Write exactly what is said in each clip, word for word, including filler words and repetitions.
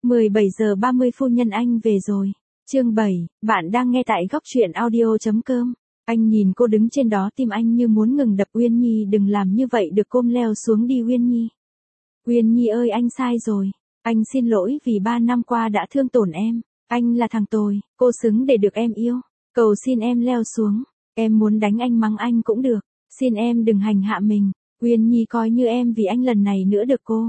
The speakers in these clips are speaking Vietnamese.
mười bảy giờ ba mươi phu nhân anh về rồi. Chương bảy, bạn đang nghe tại góc truyện audio chấm com. Anh nhìn cô đứng trên đó, tim anh như muốn ngừng đập. Uyên Nhi đừng làm như vậy được, cô leo xuống đi Uyên Nhi. Uyên Nhi ơi, anh sai rồi. Anh xin lỗi vì ba năm qua đã thương tổn em. Anh là thằng tồi, cô xứng để được em yêu. Cầu xin em leo xuống. Em muốn đánh anh mắng anh cũng được. Xin em đừng hành hạ mình. Uyên Nhi coi như em vì anh lần này nữa được cô.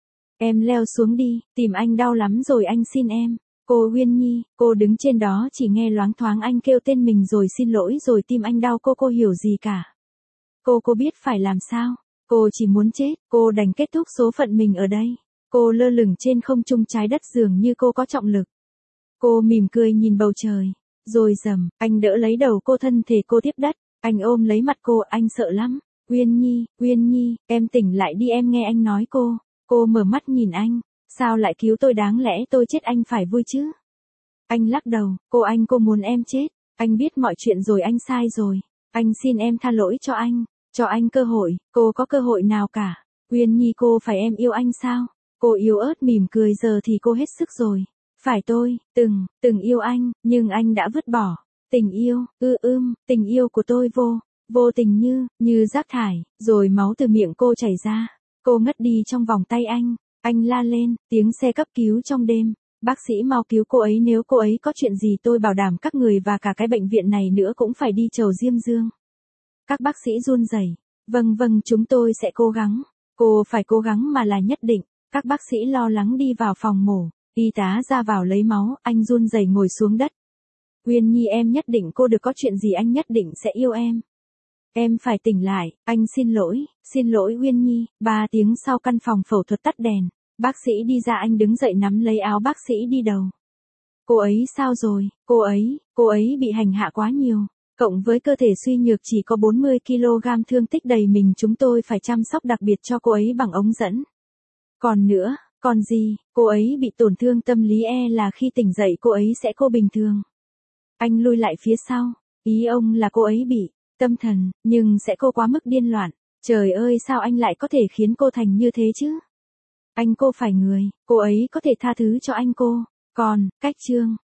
Em leo xuống đi, tìm anh đau lắm rồi, anh xin em. Cô Uyên Nhi, cô đứng trên đó chỉ nghe loáng thoáng anh kêu tên mình rồi xin lỗi rồi tim anh đau. Cô cô hiểu gì cả. Cô cô biết phải làm sao. Cô chỉ muốn chết, cô đành kết thúc số phận mình ở đây. Cô lơ lửng trên không trung, trái đất dường như cô có trọng lực. Cô mỉm cười nhìn bầu trời. Rồi rầm, anh đỡ lấy đầu cô, thân thể cô tiếp đất. Anh ôm lấy mặt cô, anh sợ lắm. Uyên Nhi, Uyên Nhi, em tỉnh lại đi, em nghe anh nói cô. Cô mở mắt nhìn anh. Sao lại cứu tôi, đáng lẽ tôi chết anh phải vui chứ. Anh lắc đầu, cô anh cô muốn em chết. Anh biết mọi chuyện rồi, anh sai rồi. Anh xin em tha lỗi cho anh. Cho anh cơ hội, cô có cơ hội nào cả. Uyên Nhi, cô phải em yêu anh sao? Cô yếu ớt mỉm cười, giờ thì cô hết sức rồi. Phải tôi, từng, từng yêu anh, nhưng anh đã vứt bỏ. Tình yêu, ư ưm, tình yêu của tôi vô, vô tình như, như rác thải, rồi máu từ miệng cô chảy ra. Cô ngất đi trong vòng tay anh, anh la lên, tiếng xe cấp cứu trong đêm. Bác sĩ mau cứu cô ấy, nếu cô ấy có chuyện gì tôi bảo đảm các người và cả cái bệnh viện này nữa cũng phải đi chầu Diêm Dương. Các bác sĩ run rẩy. Vâng vâng, chúng tôi sẽ cố gắng. Cô phải cố gắng mà là nhất định. Các bác sĩ lo lắng đi vào phòng mổ. Y tá ra vào lấy máu, anh run rẩy ngồi xuống đất. Uyên Nhi, em nhất định cô được, có chuyện gì anh nhất định sẽ yêu em. Em phải tỉnh lại, anh xin lỗi, xin lỗi Uyên Nhi. Ba tiếng sau, căn phòng phẫu thuật tắt đèn. Bác sĩ đi ra, anh đứng dậy nắm lấy áo bác sĩ đi đầu. Cô ấy sao rồi? Cô ấy, cô ấy bị hành hạ quá nhiều. Cộng với cơ thể suy nhược chỉ có bốn mươi ki lô gam, thương tích đầy mình, chúng tôi phải chăm sóc đặc biệt cho cô ấy bằng ống dẫn. Còn nữa, còn gì, cô ấy bị tổn thương tâm lý, e là khi tỉnh dậy cô ấy sẽ cô bình thường. Anh lui lại phía sau, ý ông là cô ấy bị tâm thần, nhưng sẽ cô quá mức điên loạn. Trời ơi, sao anh lại có thể khiến cô thành như thế chứ? Anh cô phải người, cô ấy có thể tha thứ cho anh cô. Còn, cách chương